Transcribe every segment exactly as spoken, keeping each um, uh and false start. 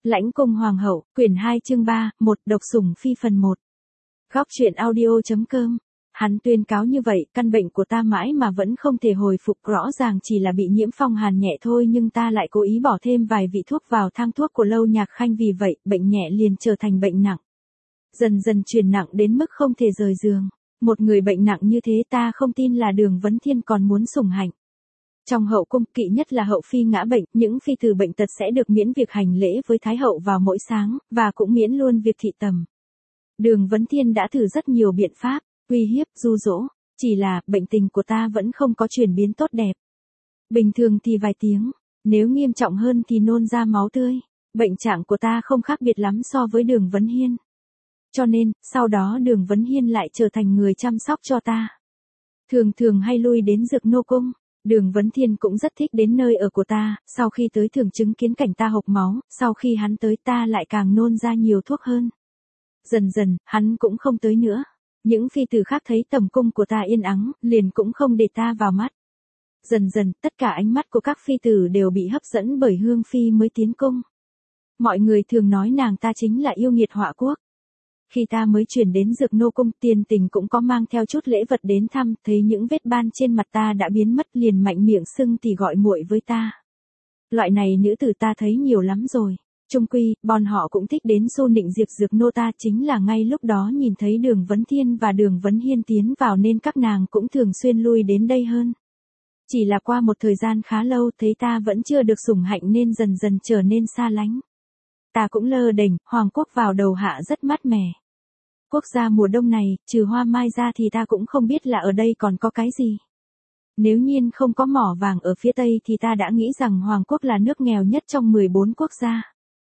Lãnh cung hoàng hậu, quyển hai chương ba, một độc sủng phi phần một. Góc truyện audio.com. Hắn tuyên cáo như vậy, căn bệnh của ta mãi mà vẫn không thể hồi phục, rõ ràng chỉ là bị nhiễm phong hàn nhẹ thôi nhưng ta lại cố ý bỏ thêm vài vị thuốc vào thang thuốc của Lâu Nhạc Khanh, vì vậy, bệnh nhẹ liền trở thành bệnh nặng. Dần dần chuyển nặng đến mức không thể rời giường. Một người bệnh nặng như thế ta không tin là Đường Vấn Thiên còn muốn sủng hạnh. Trong hậu cung, kỵ nhất là hậu phi ngã bệnh, những phi tử bệnh tật sẽ được miễn việc hành lễ với Thái hậu vào mỗi sáng, và cũng miễn luôn việc thị tầm. Đường Vấn Thiên đã thử rất nhiều biện pháp, uy hiếp, dụ dỗ, chỉ là bệnh tình của ta vẫn không có chuyển biến tốt đẹp. Bình thường thì vài tiếng, nếu nghiêm trọng hơn thì nôn ra máu tươi. Bệnh trạng của ta không khác biệt lắm so với Đường Vấn Hiên. Cho nên, sau đó Đường Vấn Hiên lại trở thành người chăm sóc cho ta. Thường thường hay lui đến Dược Nô Cung. Đường Vấn Thiên cũng rất thích đến nơi ở của ta, sau khi tới thường chứng kiến cảnh ta hộc máu, sau khi hắn tới ta lại càng nôn ra nhiều thuốc hơn. Dần dần, hắn cũng không tới nữa. Những phi tử khác thấy tầm cung của ta yên ắng, liền cũng không để ta vào mắt. Dần dần, tất cả ánh mắt của các phi tử đều bị hấp dẫn bởi Hương Phi mới tiến cung. Mọi người thường nói nàng ta chính là yêu nghiệt họa quốc. Khi ta mới chuyển đến Dược Nô Cung, Tiền Tình cũng có mang theo chút lễ vật đến thăm, thấy những vết ban trên mặt ta đã biến mất liền mạnh miệng xưng thì gọi muội với ta. Loại này nữ tử ta thấy nhiều lắm rồi. Chung quy, bọn họ cũng thích đến xu nịnh diệp Dược Nô ta, chính là ngay lúc đó nhìn thấy Đường Vấn Thiên và Đường Vấn Hiên tiến vào nên các nàng cũng thường xuyên lui đến đây hơn. Chỉ là qua một thời gian khá lâu thấy ta vẫn chưa được sủng hạnh nên dần dần trở nên xa lánh. Ta cũng lơ đễnh, hoàng quốc vào đầu hạ rất mát mẻ. Quốc gia mùa đông này, trừ hoa mai ra thì ta cũng không biết là ở đây còn có cái gì. Nếu nhiên không có mỏ vàng ở phía Tây thì ta đã nghĩ rằng Hoàng quốc là nước nghèo nhất trong mười bốn quốc gia.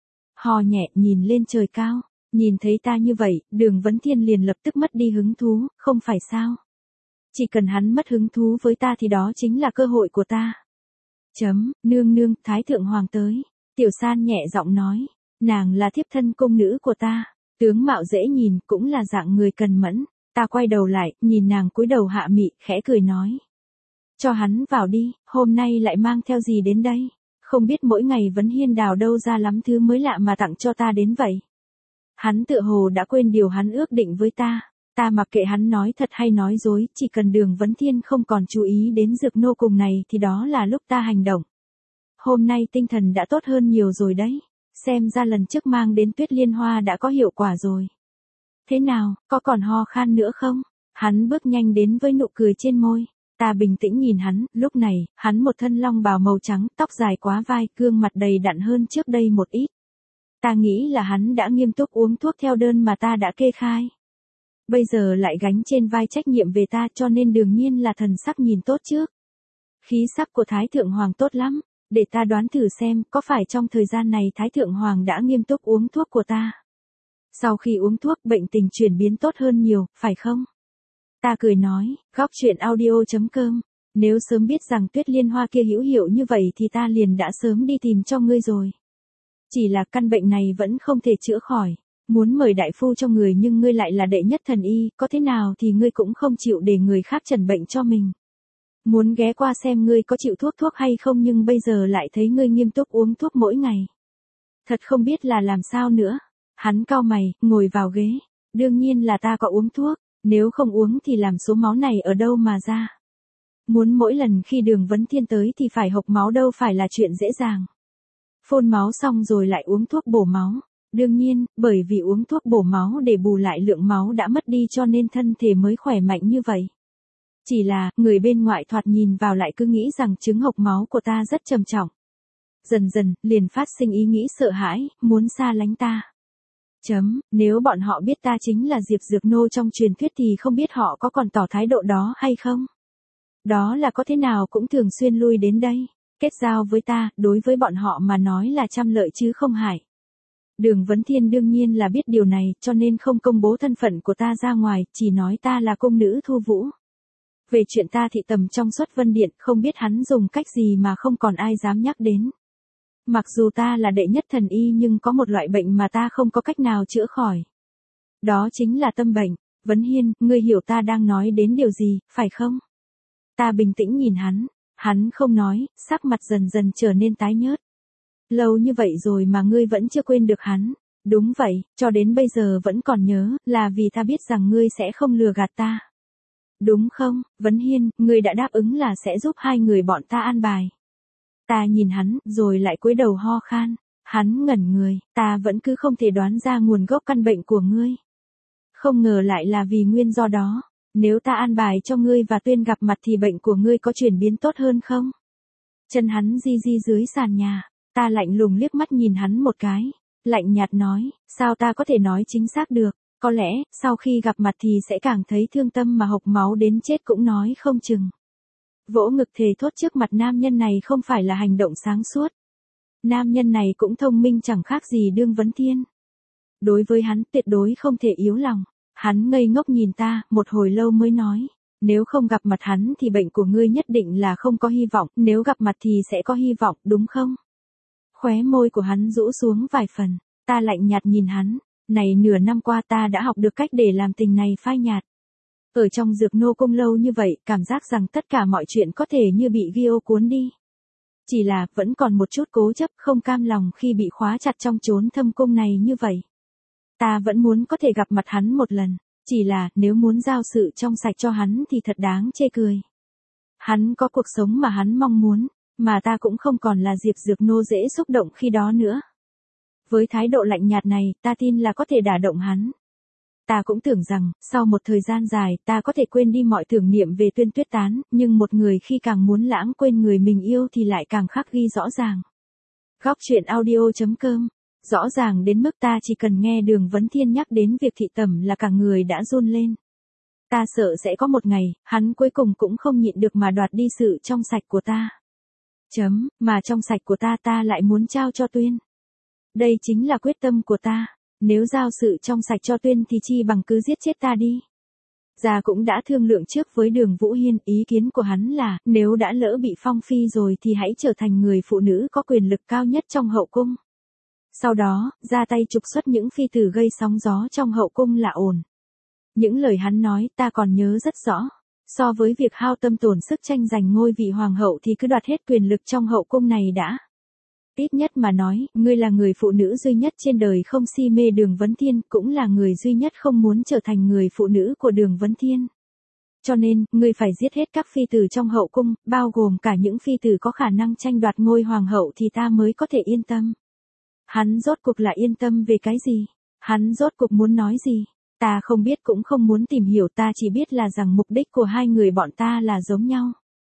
Hò nhẹ nhìn lên trời cao, nhìn thấy ta như vậy, Đường Vấn Thiên liền lập tức mất đi hứng thú, không phải sao? Chỉ cần hắn mất hứng thú với ta thì đó chính là cơ hội của ta. Chấm, nương nương, Thái Thượng Hoàng tới. Tiểu San nhẹ giọng nói. Nàng là thiếp thân cung nữ của ta, tướng mạo dễ nhìn, cũng là dạng người cần mẫn. Ta quay đầu lại, nhìn nàng cúi đầu hạ mị, khẽ cười nói. Cho hắn vào đi, hôm nay lại mang theo gì đến đây? Không biết mỗi ngày Vấn Hiên đào đâu ra lắm thứ mới lạ mà tặng cho ta đến vậy. Hắn tựa hồ đã quên điều hắn ước định với ta. Ta mặc kệ hắn nói thật hay nói dối, chỉ cần Đường Vấn Thiên không còn chú ý đến Dược Nô Cung này thì đó là lúc ta hành động. Hôm nay tinh thần đã tốt hơn nhiều rồi đấy. Xem ra lần trước mang đến Tuyết Liên Hoa đã có hiệu quả rồi. Thế nào, có còn ho khan nữa không? Hắn bước nhanh đến với nụ cười trên môi. Ta bình tĩnh nhìn hắn, lúc này, hắn một thân long bào màu trắng, tóc dài quá vai, gương mặt đầy đặn hơn trước đây một ít. Ta nghĩ là hắn đã nghiêm túc uống thuốc theo đơn mà ta đã kê khai. Bây giờ lại gánh trên vai trách nhiệm về ta, cho nên đương nhiên là thần sắc nhìn tốt trước. Khí sắc của Thái Thượng Hoàng tốt lắm. Để ta đoán thử xem, có phải trong thời gian này Thái Thượng Hoàng đã nghiêm túc uống thuốc của ta? Sau khi uống thuốc, bệnh tình chuyển biến tốt hơn nhiều, phải không? Ta cười nói, góc truyện audio.com. Nếu sớm biết rằng Tuyết Liên Hoa kia hữu hiệu như vậy thì ta liền đã sớm đi tìm cho ngươi rồi. Chỉ là căn bệnh này vẫn không thể chữa khỏi. Muốn mời đại phu cho người nhưng ngươi lại là đệ nhất thần y, có thế nào thì ngươi cũng không chịu để người khác trần bệnh cho mình. Muốn ghé qua xem ngươi có chịu thuốc thuốc hay không nhưng bây giờ lại thấy ngươi nghiêm túc uống thuốc mỗi ngày. Thật không biết là làm sao nữa. Hắn cau mày, ngồi vào ghế. Đương nhiên là ta có uống thuốc, nếu không uống thì làm số máu này ở đâu mà ra. Muốn mỗi lần khi Đường Vấn Thiên tới thì phải hộc máu đâu phải là chuyện dễ dàng. Phun máu xong rồi lại uống thuốc bổ máu. Đương nhiên, bởi vì uống thuốc bổ máu để bù lại lượng máu đã mất đi cho nên thân thể mới khỏe mạnh như vậy. Chỉ là, người bên ngoại thoạt nhìn vào lại cứ nghĩ rằng chứng hộc máu của ta rất trầm trọng. Dần dần, liền phát sinh ý nghĩ sợ hãi, muốn xa lánh ta. Chấm, nếu bọn họ biết ta chính là Diệp Dược Nô trong truyền thuyết thì không biết họ có còn tỏ thái độ đó hay không? Đó là có thế nào cũng thường xuyên lui đến đây, kết giao với ta, đối với bọn họ mà nói là trăm lợi chứ không hại. Đường Vấn Thiên đương nhiên là biết điều này, cho nên không công bố thân phận của ta ra ngoài, chỉ nói ta là cung nữ Thu Vũ. Về chuyện ta thị tầm trong Xuất Vân Điện, không biết hắn dùng cách gì mà không còn ai dám nhắc đến. Mặc dù ta là đệ nhất thần y nhưng có một loại bệnh mà ta không có cách nào chữa khỏi. Đó chính là tâm bệnh. Vấn Hiên, ngươi hiểu ta đang nói đến điều gì, phải không? Ta bình tĩnh nhìn hắn, hắn không nói, sắc mặt dần dần trở nên tái nhợt. Lâu như vậy rồi mà ngươi vẫn chưa quên được hắn. Đúng vậy, cho đến bây giờ vẫn còn nhớ, là vì ta biết rằng ngươi sẽ không lừa gạt ta. Đúng không, Vấn Hiên, ngươi đã đáp ứng là sẽ giúp hai người bọn ta an bài. Ta nhìn hắn, rồi lại cúi đầu ho khan. Hắn ngẩn người, ta vẫn cứ không thể đoán ra nguồn gốc căn bệnh của ngươi. Không ngờ lại là vì nguyên do đó. Nếu ta an bài cho ngươi và Tuyên gặp mặt thì bệnh của ngươi có chuyển biến tốt hơn không? Chân hắn di di dưới sàn nhà. Ta lạnh lùng liếc mắt nhìn hắn một cái. Lạnh nhạt nói, sao ta có thể nói chính xác được? Có lẽ, sau khi gặp mặt thì sẽ càng thấy thương tâm mà hộc máu đến chết cũng nói không chừng. Vỗ ngực thề thốt trước mặt nam nhân này không phải là hành động sáng suốt. Nam nhân này cũng thông minh chẳng khác gì Đương Vấn Thiên. Đối với hắn tuyệt đối không thể yếu lòng. Hắn ngây ngốc nhìn ta, một hồi lâu mới nói. Nếu không gặp mặt hắn thì bệnh của ngươi nhất định là không có hy vọng, nếu gặp mặt thì sẽ có hy vọng, đúng không? Khóe môi của hắn rũ xuống vài phần, ta lạnh nhạt nhìn hắn. Này nửa năm qua ta đã học được cách để làm tình này phai nhạt. Ở trong Dược Nô Cung lâu như vậy, cảm giác rằng tất cả mọi chuyện có thể như bị ghi ô cuốn đi. Chỉ là, vẫn còn một chút cố chấp không cam lòng khi bị khóa chặt trong chốn thâm cung này như vậy. Ta vẫn muốn có thể gặp mặt hắn một lần, chỉ là, nếu muốn giao sự trong sạch cho hắn thì thật đáng chê cười. Hắn có cuộc sống mà hắn mong muốn, mà ta cũng không còn là Diệp Dược Nô dễ xúc động khi đó nữa. Với thái độ lạnh nhạt này, ta tin là có thể đả động hắn. Ta cũng tưởng rằng, sau một thời gian dài, ta có thể quên đi mọi tưởng niệm về Tuyên Tuyết Tán, nhưng một người khi càng muốn lãng quên người mình yêu thì lại càng khắc ghi rõ ràng. Góc truyện audio chấm com. Rõ ràng đến mức ta chỉ cần nghe Đường Vấn Thiên nhắc đến việc thị tẩm là cả người đã run lên. Ta sợ sẽ có một ngày, hắn cuối cùng cũng không nhịn được mà đoạt đi sự trong sạch của ta. Chấm, mà trong sạch của ta ta lại muốn trao cho Tuyên. Đây chính là quyết tâm của ta. Nếu giao sự trong sạch cho Tuyên thì chi bằng cứ giết chết ta đi. Già cũng đã thương lượng trước với Đường Vũ Hiên, ý kiến của hắn là, nếu đã lỡ bị phong phi rồi thì hãy trở thành người phụ nữ có quyền lực cao nhất trong hậu cung. Sau đó, ra tay trục xuất những phi tử gây sóng gió trong hậu cung là ổn. Những lời hắn nói ta còn nhớ rất rõ. So với việc hao tâm tổn sức tranh giành ngôi vị hoàng hậu thì cứ đoạt hết quyền lực trong hậu cung này đã. Ít nhất mà nói, ngươi là người phụ nữ duy nhất trên đời không si mê Đường Vấn Thiên, cũng là người duy nhất không muốn trở thành người phụ nữ của Đường Vấn Thiên. Cho nên, ngươi phải giết hết các phi tử trong hậu cung, bao gồm cả những phi tử có khả năng tranh đoạt ngôi hoàng hậu thì ta mới có thể yên tâm. Hắn rốt cuộc là yên tâm về cái gì? Hắn rốt cuộc muốn nói gì? Ta không biết cũng không muốn tìm hiểu, ta chỉ biết là rằng mục đích của hai người bọn ta là giống nhau.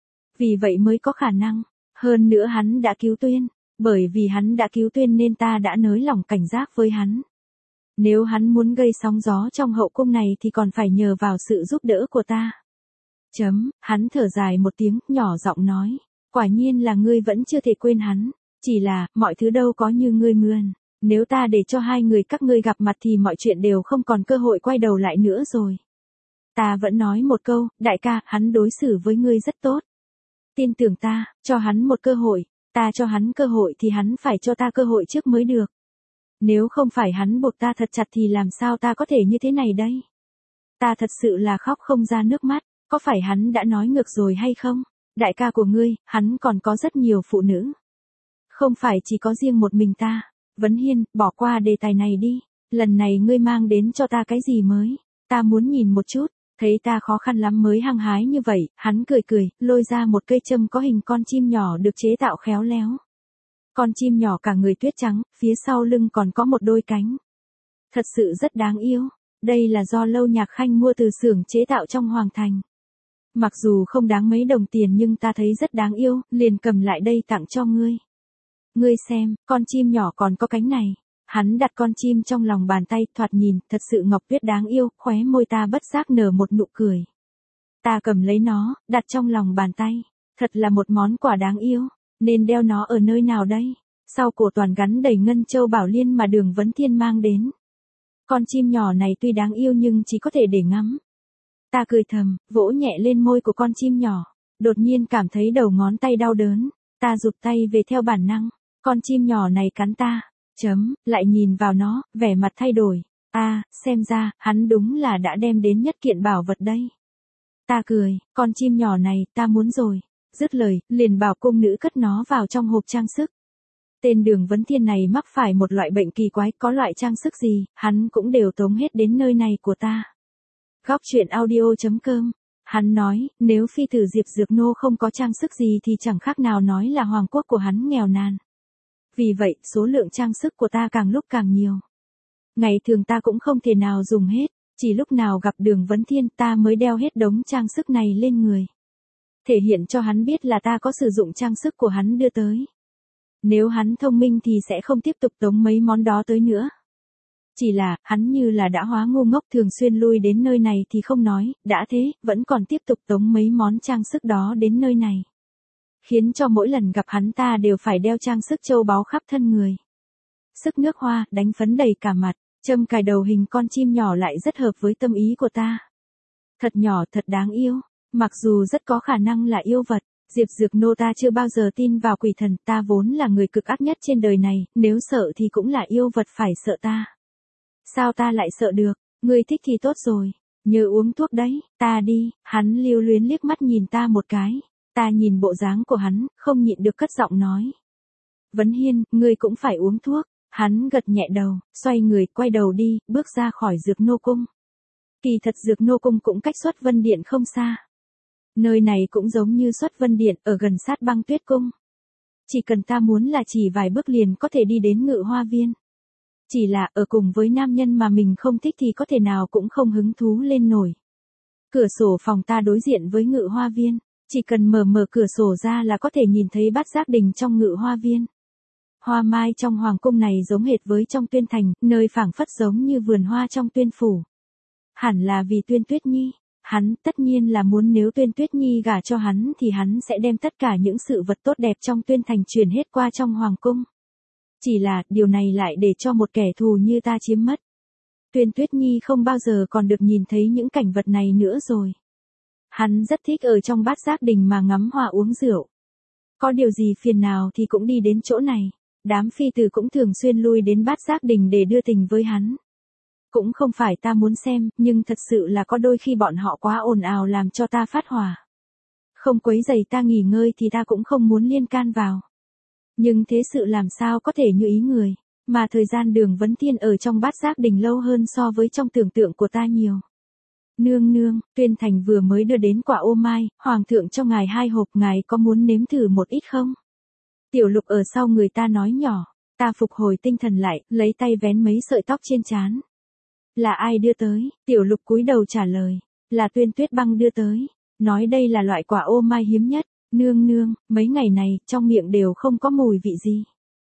Vì vậy mới có khả năng. Hơn nữa hắn đã cứu Tuyên. Bởi vì hắn đã cứu Tuyên nên ta đã nới lỏng cảnh giác với hắn. Nếu hắn muốn gây sóng gió trong hậu cung này thì còn phải nhờ vào sự giúp đỡ của ta. Chấm, hắn thở dài một tiếng, nhỏ giọng nói. Quả nhiên là ngươi vẫn chưa thể quên hắn. Chỉ là, mọi thứ đâu có như ngươi mượn. Nếu ta để cho hai người các ngươi gặp mặt thì mọi chuyện đều không còn cơ hội quay đầu lại nữa rồi. Ta vẫn nói một câu, đại ca, hắn đối xử với ngươi rất tốt. Tin tưởng ta, cho hắn một cơ hội. Ta cho hắn cơ hội thì hắn phải cho ta cơ hội trước mới được. Nếu không phải hắn buộc ta thật chặt thì làm sao ta có thể như thế này đây? Ta thật sự là khóc không ra nước mắt, có phải hắn đã nói ngược rồi hay không? Đại ca của ngươi, hắn còn có rất nhiều phụ nữ. Không phải chỉ có riêng một mình ta. Vấn Hiên, bỏ qua đề tài này đi. Lần này ngươi mang đến cho ta cái gì mới? Ta muốn nhìn một chút. Thấy ta khó khăn lắm mới hăng hái như vậy, hắn cười cười, lôi ra một cây châm có hình con chim nhỏ được chế tạo khéo léo. Con chim nhỏ cả người tuyết trắng, phía sau lưng còn có một đôi cánh. Thật sự rất đáng yêu. Đây là do Lâu Nhạc Khanh mua từ xưởng chế tạo trong Hoàng Thành. Mặc dù không đáng mấy đồng tiền nhưng ta thấy rất đáng yêu, liền cầm lại đây tặng cho ngươi. Ngươi xem, con chim nhỏ còn có cánh này. Hắn đặt con chim trong lòng bàn tay, thoạt nhìn, thật sự ngọc tuyết đáng yêu, khóe môi ta bất giác nở một nụ cười. Ta cầm lấy nó, đặt trong lòng bàn tay. Thật là một món quà đáng yêu, nên đeo nó ở nơi nào đây? Sau cổ toàn gắn đầy ngân châu bảo liên mà Đường Vấn Thiên mang đến. Con chim nhỏ này tuy đáng yêu nhưng chỉ có thể để ngắm. Ta cười thầm, vỗ nhẹ lên môi của con chim nhỏ. Đột nhiên cảm thấy đầu ngón tay đau đớn. Ta rụt tay về theo bản năng. Con chim nhỏ này cắn ta. Chấm, lại nhìn vào nó, vẻ mặt thay đổi. À, xem ra, hắn đúng là đã đem đến nhất kiện bảo vật đây. Ta cười, con chim nhỏ này, ta muốn rồi. Dứt lời, liền bảo cung nữ cất nó vào trong hộp trang sức. Tên Đường Vấn Thiên này mắc phải một loại bệnh kỳ quái, có loại trang sức gì, hắn cũng đều tống hết đến nơi này của ta. Góc truyện audio.com. Hắn nói, nếu phi tử Diệp Dược Nô không có trang sức gì thì chẳng khác nào nói là hoàng quốc của hắn nghèo nàn. Vì vậy, số lượng trang sức của ta càng lúc càng nhiều. Ngày thường ta cũng không thể nào dùng hết, chỉ lúc nào gặp Đường Vấn Thiên ta mới đeo hết đống trang sức này lên người. Thể hiện cho hắn biết là ta có sử dụng trang sức của hắn đưa tới. Nếu hắn thông minh thì sẽ không tiếp tục tống mấy món đó tới nữa. Chỉ là, hắn như là đã hóa ngu ngốc thường xuyên lui đến nơi này thì không nói, đã thế, vẫn còn tiếp tục tống mấy món trang sức đó đến nơi này. Khiến cho mỗi lần gặp hắn ta đều phải đeo trang sức châu báu khắp thân người. Sức nước hoa, đánh phấn đầy cả mặt, châm cài đầu hình con chim nhỏ lại rất hợp với tâm ý của ta. Thật nhỏ thật đáng yêu, mặc dù rất có khả năng là yêu vật. Diệp Dược Nô ta chưa bao giờ tin vào quỷ thần, ta vốn là người cực ác nhất trên đời này, nếu sợ thì cũng là yêu vật phải sợ ta. Sao ta lại sợ được, ngươi thích thì tốt rồi, nhớ uống thuốc đấy, ta đi, hắn lưu luyến liếc mắt nhìn ta một cái, ta nhìn bộ dáng của hắn, không nhịn được cất giọng nói. Vấn Hiên, ngươi cũng phải uống thuốc, hắn gật nhẹ đầu, xoay người, quay đầu đi, bước ra khỏi Dược Nô Cung. Kỳ thật Dược Nô Cung cũng cách Xuất Vân Điện không xa. Nơi này cũng giống như Xuất Vân Điện, ở gần sát Băng Tuyết Cung. Chỉ cần ta muốn là chỉ vài bước liền có thể đi đến Ngự Hoa Viên. Chỉ là ở cùng với nam nhân mà mình không thích thì có thể nào cũng không hứng thú lên nổi. Cửa sổ phòng ta đối diện với Ngự Hoa Viên, chỉ cần mở mở cửa sổ ra là có thể nhìn thấy Bát Giác Đình trong Ngự Hoa Viên. Hoa mai trong hoàng cung này giống hệt với trong Tuyên Thành, nơi phảng phất giống như vườn hoa trong Tuyên Phủ. Hẳn là vì Tuyên Tuyết Nhi. Hắn tất nhiên là muốn nếu Tuyên Tuyết Nhi gả cho hắn thì hắn sẽ đem tất cả những sự vật tốt đẹp trong Tuyên Thành truyền hết qua trong hoàng cung. Chỉ là, điều này lại để cho một kẻ thù như ta chiếm mất. Tuyên Tuyết Nhi không bao giờ còn được nhìn thấy những cảnh vật này nữa rồi. Hắn rất thích ở trong Bát Giác Đình mà ngắm hoa uống rượu. Có điều gì phiền nào thì cũng đi đến chỗ này. Đám phi tử cũng thường xuyên lui đến Bát Giác Đình để đưa tình với hắn. Cũng không phải ta muốn xem, nhưng thật sự là có đôi khi bọn họ quá ồn ào làm cho ta phát hỏa. Không quấy rầy ta nghỉ ngơi thì ta cũng không muốn liên can vào. Nhưng thế sự làm sao có thể như ý người, mà thời gian Đường Vấn Thiên ở trong Bát Giác Đình lâu hơn so với trong tưởng tượng của ta nhiều. Nương nương, Tuyên Thành vừa mới đưa đến quả ô mai, hoàng thượng cho ngài hai hộp, ngài có muốn nếm thử một ít không? Tiểu Lục ở sau người ta nói nhỏ, ta phục hồi tinh thần lại, lấy tay vén mấy sợi tóc trên trán. Là ai đưa tới? Tiểu Lục cúi đầu trả lời, là Tuyên Tuyết Băng đưa tới, nói đây là loại quả ô mai hiếm nhất. Nương nương, mấy ngày này, trong miệng đều không có mùi vị gì.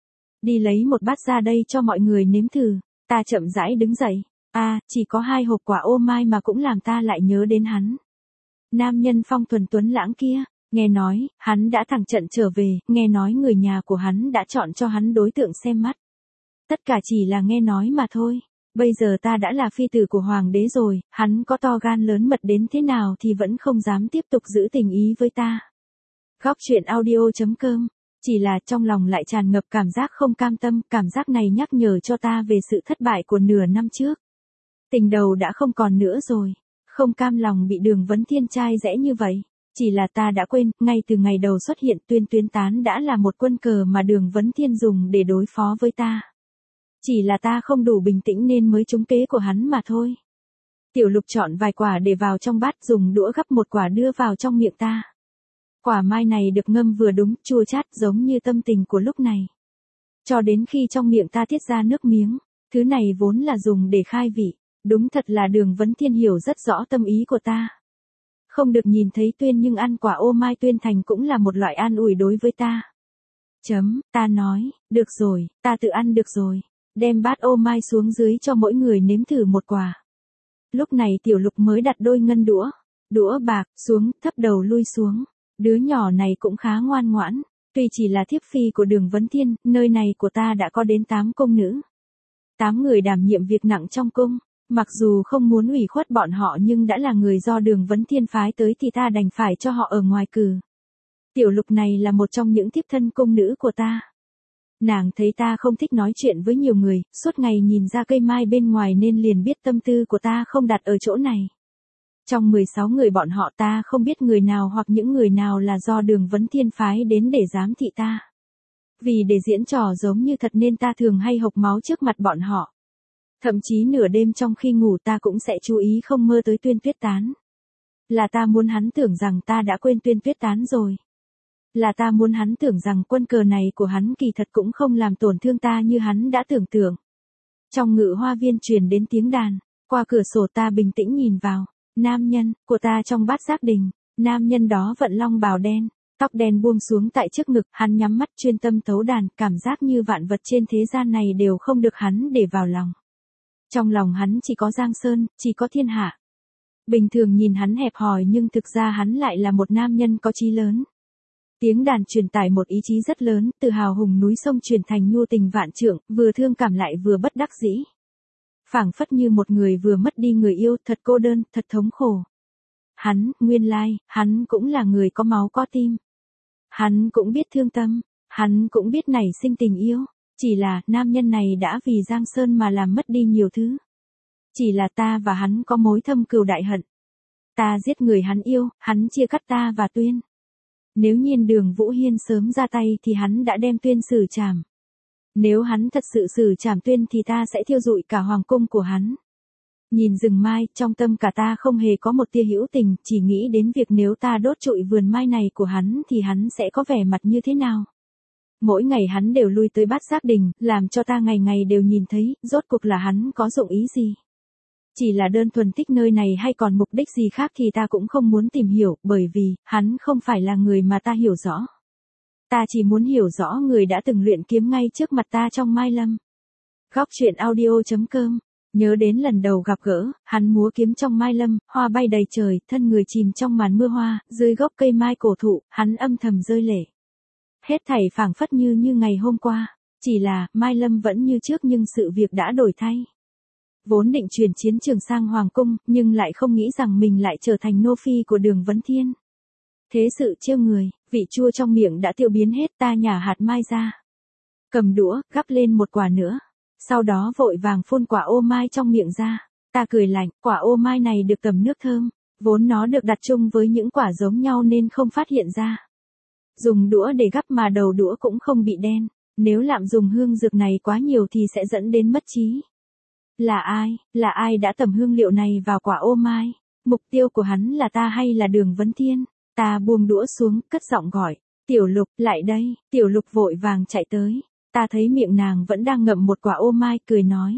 Đi lấy một bát ra đây cho mọi người nếm thử. Ta chậm rãi đứng dậy. À, chỉ có hai hộp quả ô mai mà cũng làm ta lại nhớ đến hắn. Nam nhân phong thuần tuấn lãng kia, nghe nói, hắn đã thẳng trận trở về, nghe nói người nhà của hắn đã chọn cho hắn đối tượng xem mắt. Tất cả chỉ là nghe nói mà thôi. Bây giờ ta đã là phi tử của hoàng đế rồi, hắn có to gan lớn mật đến thế nào thì vẫn không dám tiếp tục giữ tình ý với ta. Góc truyện audio.com. Chỉ là trong lòng lại tràn ngập cảm giác không cam tâm, cảm giác này nhắc nhở cho ta về sự thất bại của nửa năm trước. Tình đầu đã không còn nữa rồi, không cam lòng bị Đường Vấn Thiên trai rẽ như vậy. Chỉ là ta đã quên, ngay từ ngày đầu xuất hiện Tuyên Tuyên Tán đã là một quân cờ mà Đường Vấn Thiên dùng để đối phó với ta. Chỉ là ta không đủ bình tĩnh nên mới trúng kế của hắn mà thôi. Tiểu Lục chọn vài quả để vào trong bát, dùng đũa gắp một quả đưa vào trong miệng ta. Quả mai này được ngâm vừa đúng, chua chát giống như tâm tình của lúc này. Cho đến khi trong miệng ta tiết ra nước miếng, thứ này vốn là dùng để khai vị, đúng thật là Đường Vấn Thiên hiểu rất rõ tâm ý của ta. Không được nhìn thấy Tuyên nhưng ăn quả ô mai Tuyên Thành cũng là một loại an ủi đối với ta. Chấm, ta nói, được rồi, ta tự ăn được rồi, đem bát ô mai xuống dưới cho mỗi người nếm thử một quả. Lúc này Tiểu Lục mới đặt đôi ngân đũa, đũa bạc, xuống, thấp đầu lui xuống. Đứa nhỏ này cũng khá ngoan ngoãn, tuy chỉ là thiếp phi của Đường Vấn Thiên, nơi này của ta đã có đến tám công nữ. Tám người đảm nhiệm việc nặng trong cung, mặc dù không muốn ủy khuất bọn họ nhưng đã là người do Đường Vấn Thiên phái tới thì ta đành phải cho họ ở ngoài cử. Tiểu Lục này là một trong những thiếp thân công nữ của ta. Nàng thấy ta không thích nói chuyện với nhiều người, suốt ngày nhìn ra cây mai bên ngoài nên liền biết tâm tư của ta không đặt ở chỗ này. Trong mười sáu người bọn họ ta không biết người nào hoặc những người nào là do Đường Vấn Thiên phái đến để giám thị ta. Vì để diễn trò giống như thật nên ta thường hay hộc máu trước mặt bọn họ. Thậm chí nửa đêm trong khi ngủ ta cũng sẽ chú ý không mơ tới Tuyên Tuyết Tán. Là ta muốn hắn tưởng rằng ta đã quên Tuyên Tuyết Tán rồi. Là ta muốn hắn tưởng rằng quân cờ này của hắn kỳ thật cũng không làm tổn thương ta như hắn đã tưởng tượng. Trong ngự hoa viên truyền đến tiếng đàn, qua cửa sổ ta bình tĩnh nhìn vào, nam nhân của ta trong bát giác đình, nam nhân đó vận long bào đen, tóc đen buông xuống tại trước ngực, hắn nhắm mắt chuyên tâm tấu đàn, cảm giác như vạn vật trên thế gian này đều không được hắn để vào lòng. Trong lòng hắn chỉ có Giang Sơn, chỉ có thiên hạ. Bình thường nhìn hắn hẹp hòi nhưng thực ra hắn lại là một nam nhân có chí lớn. Tiếng đàn truyền tải một ý chí rất lớn, từ hào hùng núi sông truyền thành nhu tình vạn trượng, vừa thương cảm lại vừa bất đắc dĩ. Phảng phất như một người vừa mất đi người yêu, thật cô đơn, thật thống khổ. Hắn, nguyên lai, hắn cũng là người có máu có tim. Hắn cũng biết thương tâm, hắn cũng biết nảy sinh tình yêu, chỉ là nam nhân này đã vì Giang Sơn mà làm mất đi nhiều thứ. Chỉ là ta và hắn có mối thâm cừu đại hận. Ta giết người hắn yêu, hắn chia cắt ta và Tuyên. Nếu nhiên Đường Vũ Hiên sớm ra tay thì hắn đã đem Tuyên xử trảm. Nếu hắn thật sự xử trảm Tuyên thì ta sẽ thiêu rụi cả hoàng cung của hắn. Nhìn rừng mai, trong tâm cả ta không hề có một tia hữu tình, chỉ nghĩ đến việc nếu ta đốt trụi vườn mai này của hắn thì hắn sẽ có vẻ mặt như thế nào. Mỗi ngày hắn đều lui tới bát giác đình, làm cho ta ngày ngày đều nhìn thấy, rốt cuộc là hắn có dụng ý gì. Chỉ là đơn thuần thích nơi này hay còn mục đích gì khác thì ta cũng không muốn tìm hiểu, bởi vì, hắn không phải là người mà ta hiểu rõ. Ta chỉ muốn hiểu rõ người đã từng luyện kiếm ngay trước mặt ta trong Mai Lâm. Góc truyện audio chấm com. Nhớ đến lần đầu gặp gỡ, hắn múa kiếm trong Mai Lâm, hoa bay đầy trời, thân người chìm trong màn mưa hoa, dưới gốc cây mai cổ thụ, hắn âm thầm rơi lệ. Hết thảy phảng phất như như ngày hôm qua, chỉ là, Mai Lâm vẫn như trước nhưng sự việc đã đổi thay. Vốn định chuyển chiến trường sang Hoàng Cung, nhưng lại không nghĩ rằng mình lại trở thành nô phi của Đường Vấn Thiên. Thế sự trêu người, vị chua trong miệng đã tiêu biến hết, ta nhả hạt mai ra. Cầm đũa, gắp lên một quả nữa. Sau đó vội vàng phun quả ô mai trong miệng ra. Ta cười lạnh, quả ô mai này được tẩm nước thơm. Vốn nó được đặt chung với những quả giống nhau nên không phát hiện ra. Dùng đũa để gắp mà đầu đũa cũng không bị đen. Nếu lạm dùng hương dược này quá nhiều thì sẽ dẫn đến mất trí. Là ai, là ai đã tẩm hương liệu này vào quả ô mai? Mục tiêu của hắn là ta hay là Đường Vấn Thiên? Ta buông đũa xuống, cất giọng gọi. Tiểu Lục, lại đây. Tiểu Lục vội vàng chạy tới. Ta thấy miệng nàng vẫn đang ngậm một quả ô mai, cười nói.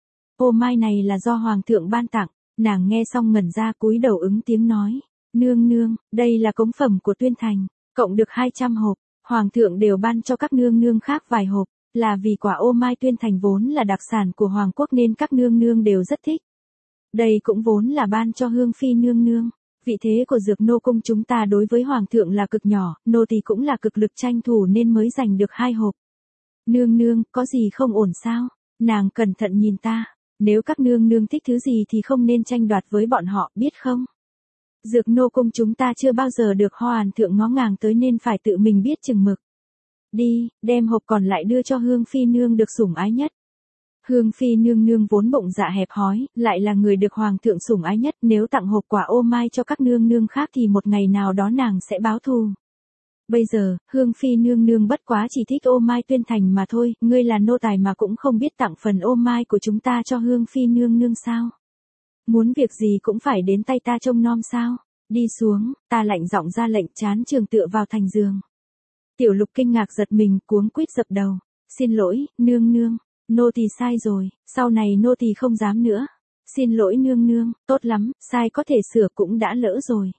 Ô mai này là do Hoàng thượng ban tặng. Nàng nghe xong ngẩn ra cúi đầu ứng tiếng nói. Nương nương, đây là cống phẩm của Tuyên Thành. Cộng được hai trăm hộp. Hoàng thượng đều ban cho các nương nương khác vài hộp. Là vì quả ô mai Tuyên Thành vốn là đặc sản của Hoàng quốc nên các nương nương đều rất thích. Đây cũng vốn là ban cho Hương Phi nương nương. Vị thế của dược nô cung chúng ta đối với Hoàng thượng là cực nhỏ, nô tỳ cũng là cực lực tranh thủ nên mới giành được hai hộp. Nương nương, có gì không ổn sao? Nàng cẩn thận nhìn ta. Nếu các nương nương thích thứ gì thì không nên tranh đoạt với bọn họ, biết không? Dược nô cung chúng ta chưa bao giờ được Hoàng thượng ngó ngàng tới nên phải tự mình biết chừng mực. Đi, đem hộp còn lại đưa cho Hương Phi nương được sủng ái nhất. Hương Phi nương nương vốn bụng dạ hẹp hòi, lại là người được Hoàng thượng sủng ái nhất, nếu tặng hộp quả ô mai cho các nương nương khác thì một ngày nào đó nàng sẽ báo thù. Bây giờ, Hương Phi nương nương bất quá chỉ thích ô mai Tuyên Thành mà thôi, ngươi là nô tài mà cũng không biết tặng phần ô mai của chúng ta cho Hương Phi nương nương sao? Muốn việc gì cũng phải đến tay ta trông nom sao? Đi xuống, ta lạnh giọng ra lệnh, chán trường tựa vào thành giường. Tiểu Lục kinh ngạc giật mình, cuống quýt dập đầu. Xin lỗi, nương nương, nô tỳ sai rồi, sau này nô tỳ không dám nữa. Xin lỗi nương nương, tốt lắm, sai có thể sửa cũng đã lỡ rồi.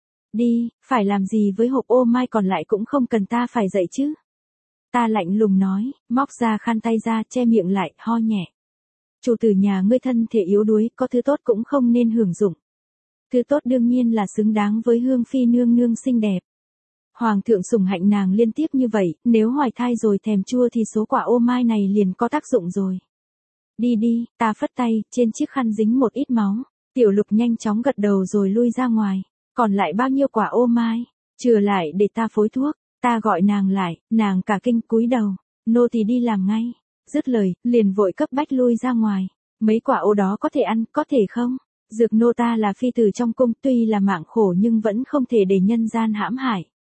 Đi, phải làm gì với hộp ô mai còn lại cũng không cần ta phải dạy chứ. Ta lạnh lùng nói, móc ra khăn tay ra, che miệng lại, ho nhẹ. Chủ tử nhà ngươi thân thể yếu đuối, có thứ tốt cũng không nên hưởng dụng. Thứ tốt đương nhiên là xứng đáng với Hương Phi nương nương xinh đẹp. Hoàng thượng sủng hạnh nàng liên tiếp như vậy, nếu hoài thai rồi thèm chua thì số quả ô mai này liền có tác dụng rồi. Đi đi, ta phất tay, trên chiếc khăn dính một ít máu. Tiểu Lục nhanh chóng gật đầu rồi lui ra ngoài. Còn lại bao nhiêu quả ô mai? Chừa lại để ta phối thuốc. Ta gọi nàng lại, nàng cả kinh cúi đầu. Nô tỳ đi làm ngay. Dứt lời, liền vội cấp bách lui ra ngoài. Mấy quả ô đó có thể ăn, có thể không? Dược nô ta là phi tử trong cung, tuy là mạng khổ nhưng vẫn không thể để nhân gian hãm hại.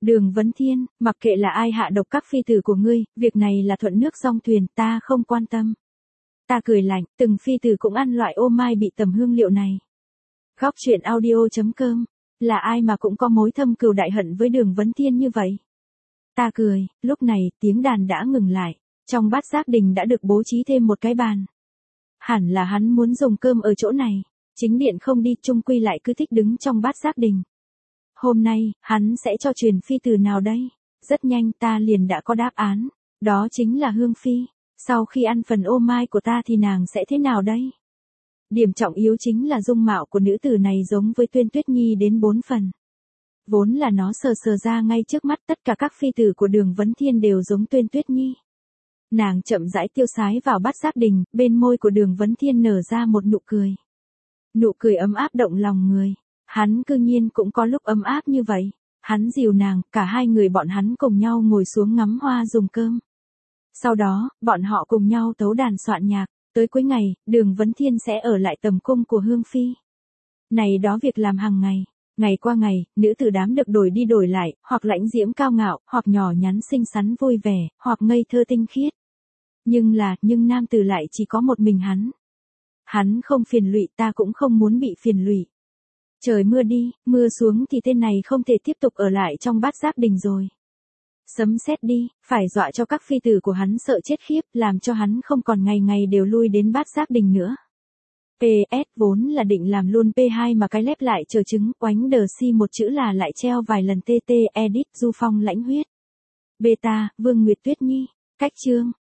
Đường Vấn Thiên, mặc kệ là ai hạ độc các phi tử của ngươi, việc này là thuận nước dong thuyền, ta không quan tâm. Ta cười lạnh, từng phi tử cũng ăn loại ô mai bị tầm hương liệu này. Góc truyện audio.com, là ai mà cũng có mối thâm cừu đại hận với Đường Vấn Thiên như vậy? Ta cười, lúc này tiếng đàn đã ngừng lại, trong bát giác đình đã được bố trí thêm một cái bàn. Hẳn là hắn muốn dùng cơm ở chỗ này, chính điện không đi, chung quy lại cứ thích đứng trong bát giác đình. Hôm nay, hắn sẽ cho truyền phi từ nào đây? Rất nhanh ta liền đã có đáp án, đó chính là Hương Phi. Sau khi ăn phần ô mai của ta thì nàng sẽ thế nào đây? Điểm trọng yếu chính là dung mạo của nữ tử này giống với Tuyên Tuyết Nhi đến bốn phần. Vốn là nó sờ sờ ra ngay trước mắt, tất cả các phi tử của Đường Vấn Thiên đều giống Tuyên Tuyết Nhi. Nàng chậm rãi tiêu sái vào bát giác đình, bên môi của Đường Vấn Thiên nở ra một nụ cười. Nụ cười ấm áp động lòng người. Hắn cư nhiên cũng có lúc ấm áp như vậy. Hắn dìu nàng, cả hai người bọn hắn cùng nhau ngồi xuống ngắm hoa dùng cơm. Sau đó, bọn họ cùng nhau tấu đàn soạn nhạc. Tới cuối ngày, Đường Vấn Thiên sẽ ở lại tầm cung của Hương Phi. Này đó việc làm hàng ngày. Ngày qua ngày, nữ tử đám được đổi đi đổi lại, hoặc lãnh diễm cao ngạo, hoặc nhỏ nhắn xinh xắn vui vẻ, hoặc ngây thơ tinh khiết. Nhưng là, nhưng nam tử lại chỉ có một mình hắn. Hắn không phiền lụy, ta cũng không muốn bị phiền lụy. Trời mưa đi, mưa xuống thì tên này không thể tiếp tục ở lại trong bát giác đình rồi. Sấm sét đi, phải dọa cho các phi tử của hắn sợ chết khiếp, làm cho hắn không còn ngày ngày đều lui đến bát giác đình nữa. pê ét vốn là định làm luôn pê hai mà cái lép lại chờ chứng, oánh đờ si một chữ là lại treo vài lần tê tê edit Du Phong lãnh huyết. Beta, Vương Nguyệt Tuyết Nhi, cách chương.